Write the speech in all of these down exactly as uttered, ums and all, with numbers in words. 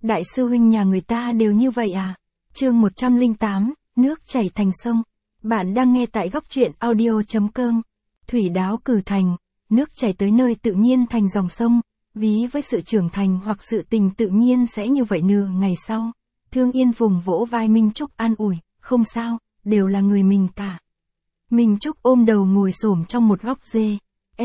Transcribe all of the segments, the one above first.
Đại sư huynh nhà người ta đều như vậy à? Chương một trăm lẻ tám, nước chảy thành sông. Bạn đang nghe tại góc truyện audio chấm com. Thủy đáo cử thành, nước chảy tới nơi tự nhiên thành dòng sông, ví với sự trưởng thành hoặc sự tình tự nhiên sẽ như vậy nửa ngày sau. Thương Yên vùng vỗ vai Minh Trúc an ủi, không sao, đều là người mình cả. Minh Trúc ôm đầu ngồi xổm trong một góc dê.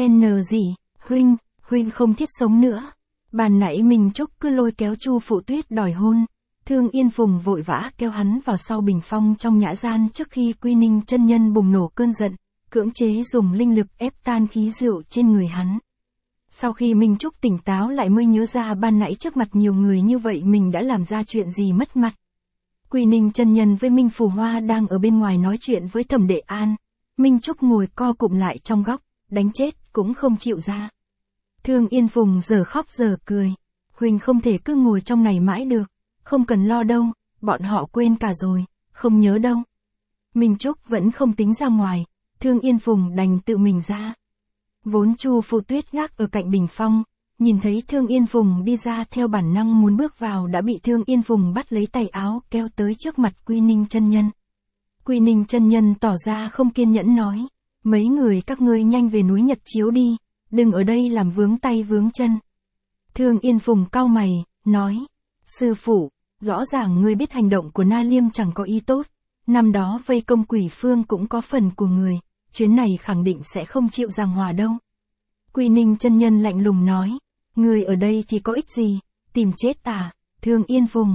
N gì, huynh, huynh không thiết sống nữa. Bàn nãy Minh Trúc cứ lôi kéo Chu Phụ Tuyết đòi hôn. Thương Yên vùng vội vã kéo hắn vào sau bình phong trong nhã gian trước khi Quy Ninh chân nhân bùng nổ cơn giận, cưỡng chế dùng linh lực ép tan khí rượu trên người hắn. Sau khi Minh Trúc tỉnh táo lại mới nhớ ra ban nãy trước mặt nhiều người như vậy mình đã làm ra chuyện gì mất mặt. Quy Ninh chân nhân với Minh Phù Hoa đang ở bên ngoài nói chuyện với Thẩm Đệ An. Minh Trúc ngồi co cụm lại trong góc, đánh chết cũng không chịu ra. Thương Yên vùng giờ khóc giờ cười. Huỳnh không thể cứ ngồi trong này mãi được. Không cần lo đâu, bọn họ quên cả rồi, không nhớ đâu. Minh Trúc vẫn không tính ra ngoài. Thương Yên vùng đành tự mình ra. Vốn Chu Phụ Tuyết gác ở cạnh bình phong, nhìn thấy Thương Yên vùng đi ra theo bản năng muốn bước vào đã bị Thương Yên vùng bắt lấy tay áo kéo tới trước mặt Quy Ninh chân nhân. Quy Ninh chân nhân tỏ ra không kiên nhẫn nói, mấy người các ngươi nhanh về núi Nhật Chiếu đi, đừng ở đây làm vướng tay vướng chân. Thương Yên vùng cau mày, nói, sư phụ, rõ ràng ngươi biết hành động của Na Liêm chẳng có ý tốt, năm đó vây công Quỷ Phương cũng có phần của người, chuyến này khẳng định sẽ không chịu giằng hòa đâu. Quy Ninh chân nhân lạnh lùng nói, ngươi ở đây thì có ích gì, tìm chết à, Thương Yên vùng.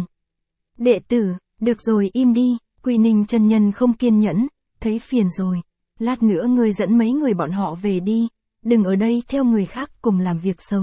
Đệ tử, được rồi im đi. Quy Ninh chân nhân không kiên nhẫn, thấy phiền rồi, lát nữa ngươi dẫn mấy người bọn họ về đi, đừng ở đây theo người khác cùng làm việc xấu.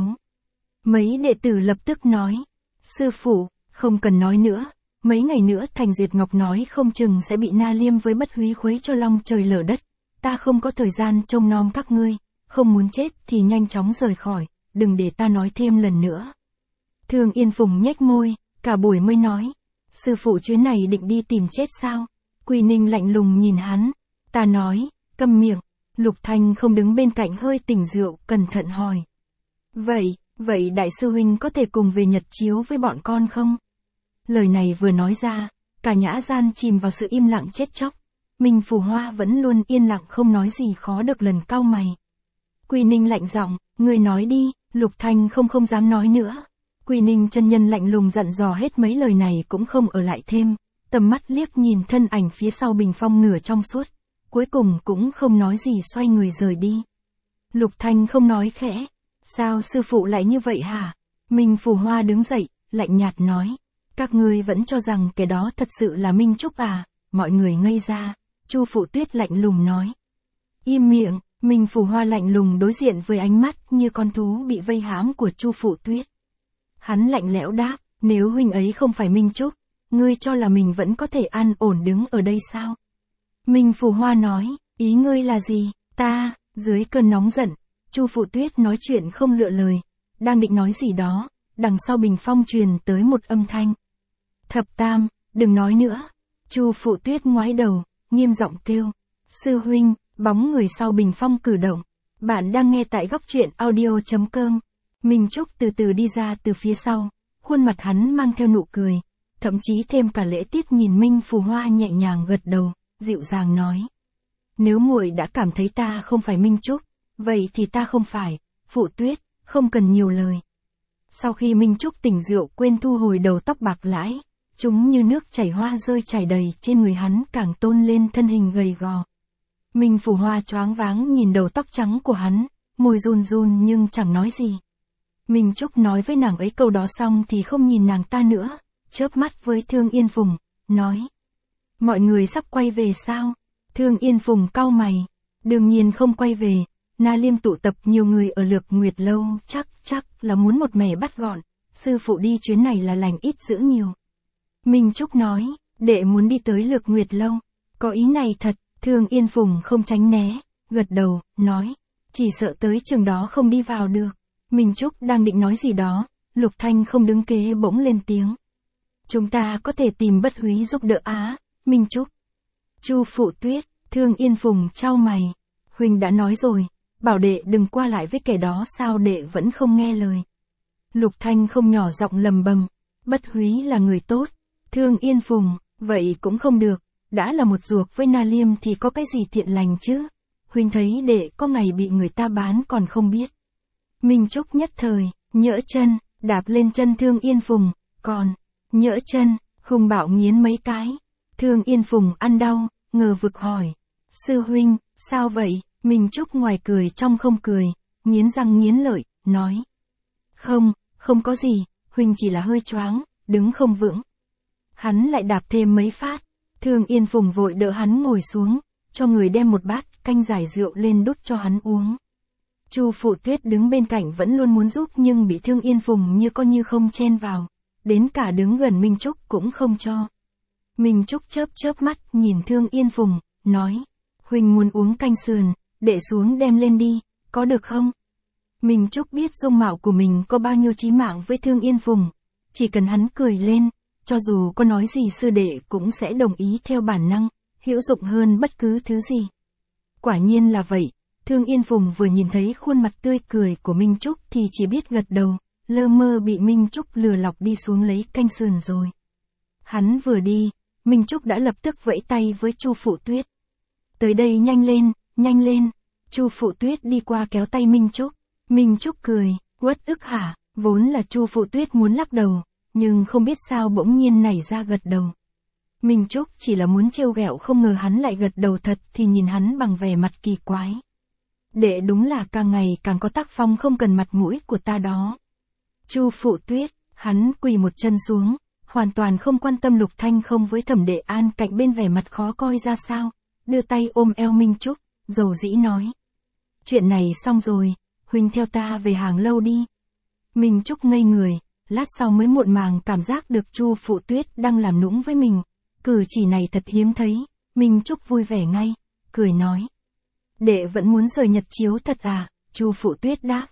Mấy đệ tử lập tức nói, sư phụ, không cần nói nữa, mấy ngày nữa Thành Diệt Ngọc nói không chừng sẽ bị Na Liêm với Bất Húy khuấy cho long trời lở đất, ta không có thời gian trông nom các ngươi, không muốn chết thì nhanh chóng rời khỏi, đừng để ta nói thêm lần nữa. Thương Yên vùng nhếch môi, cả buổi mới nói, sư phụ chuyến này định đi tìm chết sao? Quy Ninh lạnh lùng nhìn hắn. Ta nói, câm miệng. Lục Thanh không đứng bên cạnh hơi tỉnh rượu, cẩn thận hỏi. Vậy, vậy đại sư huynh có thể cùng về Nhật Chiếu với bọn con không? Lời này vừa nói ra, cả nhã gian chìm vào sự im lặng chết chóc. Minh Phù Hoa vẫn luôn yên lặng không nói gì khó được lần cau mày. Quy Ninh lạnh giọng, ngươi nói đi. Lục Thanh không không dám nói nữa. Quy Ninh chân nhân lạnh lùng dặn dò hết mấy lời này cũng không ở lại thêm, tầm mắt liếc nhìn thân ảnh phía sau bình phong nửa trong suốt, cuối cùng cũng không nói gì xoay người rời đi. Lục Thanh không nói khẽ, sao sư phụ lại như vậy hả? Minh Phù Hoa đứng dậy, lạnh nhạt nói, các ngươi vẫn cho rằng cái đó thật sự là Minh Trúc à? Mọi người ngây ra. Chu Phụ Tuyết lạnh lùng nói, im miệng. Minh Phù Hoa lạnh lùng đối diện với ánh mắt như con thú bị vây hãm của Chu Phụ Tuyết. Hắn lạnh lẽo đáp, nếu huynh ấy không phải Minh Trúc, ngươi cho là mình vẫn có thể an ổn đứng ở đây sao? Minh Phù Hoa nói, ý ngươi là gì? Ta, dưới cơn nóng giận, Chu Phụ Tuyết nói chuyện không lựa lời, đang định nói gì đó, đằng sau bình phong truyền tới một âm thanh. Thập Tam, đừng nói nữa. Chu Phụ Tuyết ngoái đầu, nghiêm giọng kêu, sư huynh. Bóng người sau bình phong cử động. Bạn đang nghe tại góc truyện audio chấm com. Minh Trúc từ từ đi ra từ phía sau, khuôn mặt hắn mang theo nụ cười, thậm chí thêm cả lễ tiết nhìn Minh Phù Hoa nhẹ nhàng gật đầu, dịu dàng nói. Nếu muội đã cảm thấy ta không phải Minh Trúc, vậy thì ta không phải, Phụ Tuyết, không cần nhiều lời. Sau khi Minh Trúc tỉnh rượu quên thu hồi đầu tóc bạc lãi, chúng như nước chảy hoa rơi chảy đầy trên người hắn càng tôn lên thân hình gầy gò. Minh Phù Hoa choáng váng nhìn đầu tóc trắng của hắn, môi run run nhưng chẳng nói gì. Minh Trúc nói với nàng ấy câu đó xong thì không nhìn nàng ta nữa, chớp mắt với Thương Yên vùng, nói. Mọi người sắp quay về sao? Thương Yên vùng cau mày. Đương nhiên không quay về, Na Liêm tụ tập nhiều người ở Lược Nguyệt Lâu, chắc chắc là muốn một mẻ bắt gọn, sư phụ đi chuyến này là lành ít dữ nhiều. Minh Trúc nói, đệ muốn đi tới Lược Nguyệt Lâu, có ý này thật. Thương Yên vùng không tránh né, gật đầu, nói, chỉ sợ tới trường đó không đi vào được. Minh Trúc đang định nói gì đó, Lục Thanh không đứng kế bỗng lên tiếng. Chúng ta có thể tìm Bất Húy giúp đỡ á, Minh Trúc. Chu Phụ Tuyết, Thương Yên vùng chau mày. Huynh đã nói rồi, bảo đệ đừng qua lại với kẻ đó sao đệ vẫn không nghe lời. Lục Thanh không nhỏ giọng lầm bầm. Bất Húy là người tốt. Thương Yên Phùng, vậy cũng không được, đã là một ruột với Na Liêm thì có cái gì thiện lành chứ? Huynh thấy đệ có ngày bị người ta bán còn không biết. Minh Trúc nhất thời, nhỡ chân, đạp lên chân Thương Yên Phùng, còn, nhỡ chân, hung bạo nghiến mấy cái. Thương Yên Phùng ăn đau, ngờ vực hỏi. Sư huynh, sao vậy? Minh Trúc ngoài cười trong không cười, nghiến răng nghiến lợi, nói. Không, không có gì, huynh chỉ là hơi choáng, đứng không vững. Hắn lại đạp thêm mấy phát. Thương Yên Phùng vội đỡ hắn ngồi xuống, cho người đem một bát canh giải rượu lên đút cho hắn uống. Chu Phụ Tuyết đứng bên cạnh vẫn luôn muốn giúp nhưng bị Thương Yên Phùng như coi như không chen vào, đến cả đứng gần Minh Trúc cũng không cho. Minh Trúc chớp chớp mắt nhìn Thương Yên Phùng, nói, huynh muốn uống canh sườn, đệ xuống đem lên đi, có được không? Minh Trúc biết dung mạo của mình có bao nhiêu chí mạng với Thương Yên Phùng, chỉ cần hắn cười lên, cho dù có nói gì sư đệ cũng sẽ đồng ý theo bản năng, hữu dụng hơn bất cứ thứ gì. Quả nhiên là vậy, Thương Yên Phùng vừa nhìn thấy khuôn mặt tươi cười của Minh Trúc thì chỉ biết gật đầu, lơ mơ bị Minh Trúc lừa lọc đi xuống lấy canh sườn rồi. Hắn vừa đi, Minh Trúc đã lập tức vẫy tay với Chu Phụ Tuyết. Tới đây nhanh lên, nhanh lên. Chu Phụ Tuyết đi qua kéo tay Minh Trúc. Minh Trúc cười, uất ức hả? Vốn là Chu Phụ Tuyết muốn lắc đầu, nhưng không biết sao bỗng nhiên nảy ra gật đầu. Minh Trúc chỉ là muốn trêu ghẹo không ngờ hắn lại gật đầu thật thì nhìn hắn bằng vẻ mặt kỳ quái. Đệ đúng là càng ngày càng có tác phong không cần mặt mũi của ta đó. Chu Phụ Tuyết, hắn quỳ một chân xuống, hoàn toàn không quan tâm Lục Thanh không với Thẩm Đệ An cạnh bên vẻ mặt khó coi ra sao, đưa tay ôm eo Minh Trúc, dầu dĩ nói. Chuyện này xong rồi, huynh theo ta về Hàng Lâu đi. Minh Trúc ngây người, lát sau mới muộn màng cảm giác được Chu Phụ Tuyết đang làm nũng với mình, cử chỉ này thật hiếm thấy. Minh Trúc vui vẻ ngay, cười nói. Đệ vẫn muốn rời Nhật Chiếu thật à? Chu Phụ Tuyết đáp.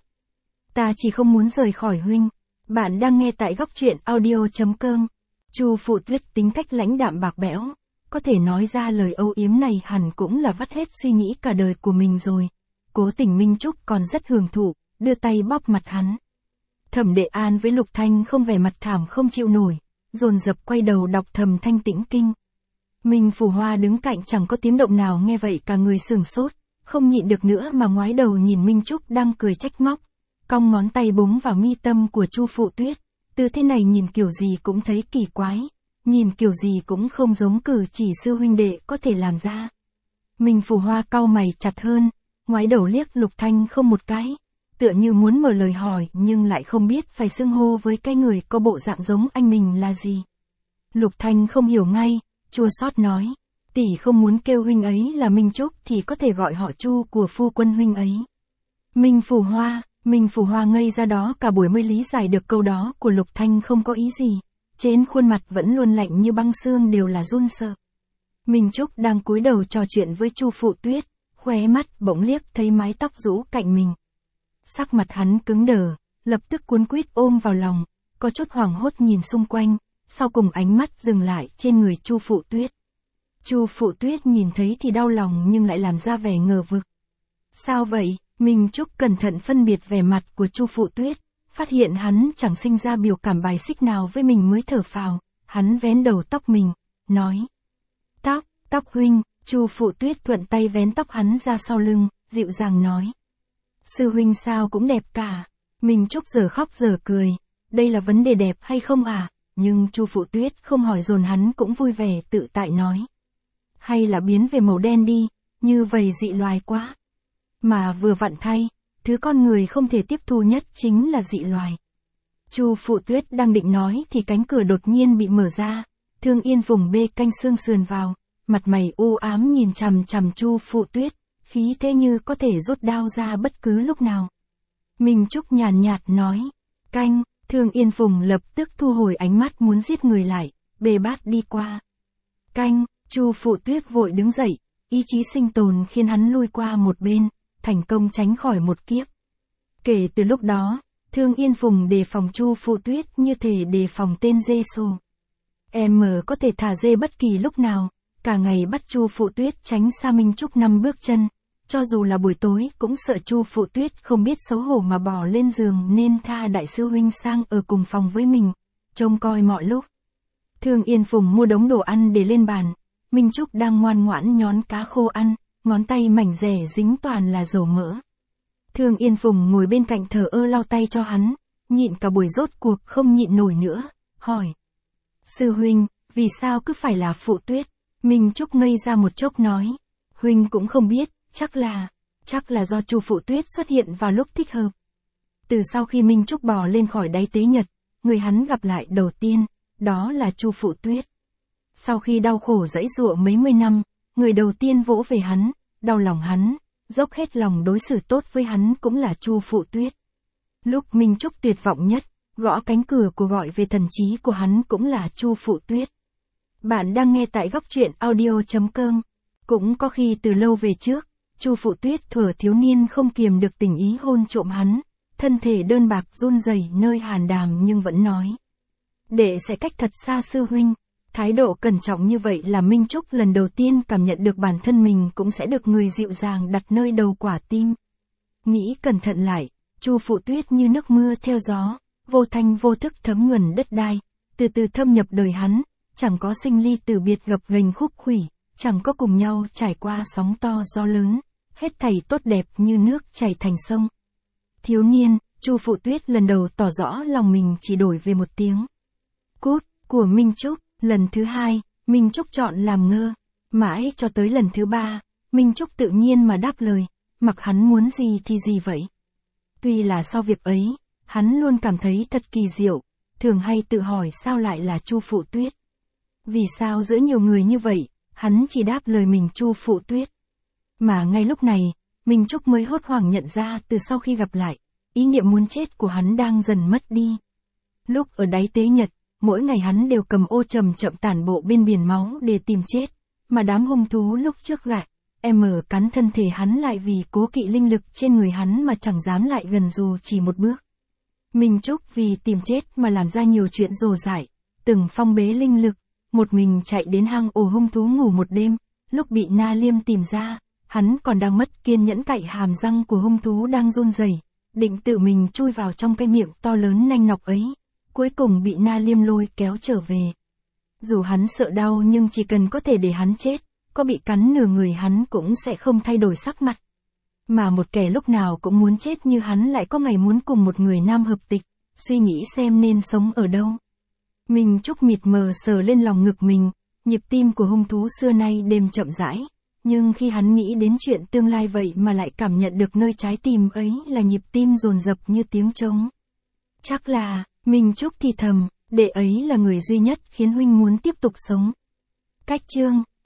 Ta chỉ không muốn rời khỏi huynh. Bạn đang nghe tại góc truyện audio chấm com. Chu Phụ Tuyết tính cách lãnh đạm bạc bẽo, có thể nói ra lời âu yếm này hẳn cũng là vắt hết suy nghĩ cả đời của mình rồi. Cố tình Minh Trúc còn rất hưởng thụ, đưa tay bóp mặt hắn. Thẩm Đệ An với Lục Thanh không vẻ mặt thảm không chịu nổi, dồn dập quay đầu đọc thầm Thanh Tĩnh Kinh. Minh Phù Hoa đứng cạnh chẳng có tiếng động nào nghe vậy cả người sửng sốt, không nhịn được nữa mà ngoái đầu nhìn Minh Trúc đang cười trách móc, cong ngón tay búng vào mi tâm của Chu Phụ Tuyết, từ thế này nhìn kiểu gì cũng thấy kỳ quái, nhìn kiểu gì cũng không giống cử chỉ sư huynh đệ có thể làm ra. Minh Phù Hoa cau mày chặt hơn, ngoái đầu liếc Lục Thanh không một cái, tựa như muốn mở lời hỏi nhưng lại không biết phải xưng hô với cái người có bộ dạng giống anh mình là gì. Lục Thanh không hiểu ngay, chua xót nói, tỷ không muốn kêu huynh ấy là Minh Trúc thì có thể gọi họ Chu của phu quân huynh ấy. Minh Phù Hoa, Minh Phù Hoa ngây ra đó cả buổi mới lý giải được câu đó của Lục Thanh không có ý gì, trên khuôn mặt vẫn luôn lạnh như băng xương đều là run sợ. Minh Trúc đang cúi đầu trò chuyện với Chu Phụ Tuyết, khóe mắt bỗng liếc thấy mái tóc rũ cạnh mình. Sắc mặt hắn cứng đờ, lập tức cuốn quýt ôm vào lòng, có chút hoảng hốt nhìn xung quanh, sau cùng ánh mắt dừng lại trên người Chu Phụ Tuyết. Chu Phụ Tuyết nhìn thấy thì đau lòng nhưng lại làm ra vẻ ngờ vực. Sao vậy? Minh Trúc cẩn thận phân biệt vẻ mặt của Chu Phụ Tuyết, phát hiện hắn chẳng sinh ra biểu cảm bài xích nào với mình mới thở phào, hắn vén đầu tóc mình, nói. Tóc, tóc huynh. Chu Phụ Tuyết thuận tay vén tóc hắn ra sau lưng, dịu dàng nói. Sư huynh sao cũng đẹp cả. Minh Trúc giờ khóc giờ cười, đây là vấn đề đẹp hay không à? Nhưng Chu Phụ Tuyết không hỏi dồn hắn cũng vui vẻ tự tại nói. Hay là biến về màu đen đi, như vậy dị loài quá. Mà vừa vặn thay, thứ con người không thể tiếp thu nhất chính là dị loài. Chu Phụ Tuyết đang định nói thì cánh cửa đột nhiên bị mở ra, Thương Yên Phùng bê canh xương sườn vào, mặt mày u ám nhìn chằm chằm Chu Phụ Tuyết, khí thế như có thể rút đao ra bất cứ lúc nào. Minh Trúc nhàn nhạt nói, canh. Thương Yên Phùng lập tức thu hồi ánh mắt muốn giết người lại, bê bát đi qua. Canh. Chu Phụ Tuyết vội đứng dậy, ý chí sinh tồn khiến hắn lui qua một bên, thành công tránh khỏi một kiếp. Kể từ lúc đó, Thương Yên Phùng đề phòng Chu Phụ Tuyết như thể đề phòng tên dê sồ. Em có thể thả dê bất kỳ lúc nào, cả ngày bắt Chu Phụ Tuyết tránh xa Minh Trúc năm bước chân, cho dù là buổi tối cũng sợ Chu Phụ Tuyết không biết xấu hổ mà bỏ lên giường nên tha đại sư huynh sang ở cùng phòng với mình, trông coi mọi lúc. Thương Yên Phùng mua đống đồ ăn để lên bàn, Minh Trúc đang ngoan ngoãn nhón cá khô ăn, ngón tay mảnh dẻ dính toàn là dầu mỡ. Thương Yên Phùng ngồi bên cạnh thờ ơ lau tay cho hắn, nhịn cả buổi rốt cuộc không nhịn nổi nữa, hỏi. Sư huynh, vì sao cứ phải là Phụ Tuyết? Minh Trúc ngây ra một chốc nói. Huynh cũng không biết, chắc là, chắc là do Chu Phụ Tuyết xuất hiện vào lúc thích hợp. Từ sau khi Minh Trúc bò lên khỏi đáy tế nhật, người hắn gặp lại đầu tiên, đó là Chu Phụ Tuyết. Sau khi đau khổ giãy giụa mấy mươi năm, người đầu tiên vỗ về hắn, đau lòng hắn, dốc hết lòng đối xử tốt với hắn cũng là Chu Phụ Tuyết. Lúc Minh Trúc tuyệt vọng nhất, gõ cánh cửa của gọi về thần trí của hắn cũng là Chu Phụ Tuyết. Bạn đang nghe tại góc truyện audio chấm com. Cũng có khi từ lâu về trước, Chu Phụ Tuyết thuở thiếu niên không kiềm được tình ý hôn trộm hắn, thân thể đơn bạc run rẩy nơi hàn đàm nhưng vẫn nói. Đệ sẽ cách thật xa sư huynh. Thái độ cẩn trọng như vậy là Minh Trúc lần đầu tiên cảm nhận được bản thân mình cũng sẽ được người dịu dàng đặt nơi đầu quả tim. Nghĩ cẩn thận lại, Chu Phụ Tuyết như nước mưa theo gió, vô thanh vô thức thấm nhuần đất đai, từ từ thâm nhập đời hắn, chẳng có sinh ly từ biệt gập ghềnh khúc khuỷu, chẳng có cùng nhau trải qua sóng to gió lớn, hết thảy tốt đẹp như nước chảy thành sông. Thiếu niên, Chu Phụ Tuyết lần đầu tỏ rõ lòng mình chỉ đổi về một tiếng cút của Minh Trúc. Lần thứ hai, Minh Trúc chọn làm ngơ. Mãi cho tới lần thứ ba, Minh Trúc tự nhiên mà đáp lời, mặc hắn muốn gì thì gì vậy. Tuy là sau việc ấy, hắn luôn cảm thấy thật kỳ diệu, thường hay tự hỏi sao lại là Chu Phụ Tuyết. Vì sao giữa nhiều người như vậy, hắn chỉ đáp lời mình Chu Phụ Tuyết. Mà ngay lúc này, Minh Trúc mới hốt hoảng nhận ra từ sau khi gặp lại, ý niệm muốn chết của hắn đang dần mất đi. Lúc ở đáy tế nhật, mỗi ngày hắn đều cầm ô chậm chậm tản bộ bên biển máu để tìm chết, mà đám hung thú lúc trước gạt, em cắn thân thể hắn lại vì cố kỵ linh lực trên người hắn mà chẳng dám lại gần dù chỉ một bước. Minh Trúc vì tìm chết mà làm ra nhiều chuyện rồ dại, từng phong bế linh lực, một mình chạy đến hang ổ hung thú ngủ một đêm, lúc bị Na Liêm tìm ra, hắn còn đang mất kiên nhẫn cạy hàm răng của hung thú đang run rẩy, định tự mình chui vào trong cái miệng to lớn nanh nọc ấy. Cuối cùng bị Na Liêm lôi kéo trở về. Dù hắn sợ đau nhưng chỉ cần có thể để hắn chết, có bị cắn nửa người hắn cũng sẽ không thay đổi sắc mặt. Mà một kẻ lúc nào cũng muốn chết như hắn lại có ngày muốn cùng một người nam hợp tịch, suy nghĩ xem nên sống ở đâu. Minh Trúc mịt mờ sờ lên lòng ngực mình, nhịp tim của hung thú xưa nay đêm chậm rãi, nhưng khi hắn nghĩ đến chuyện tương lai vậy mà lại cảm nhận được nơi trái tim ấy là nhịp tim dồn dập như tiếng trống. Chắc là, Minh Trúc thì thầm, đệ ấy là người duy nhất khiến huynh muốn tiếp tục sống. Cách chương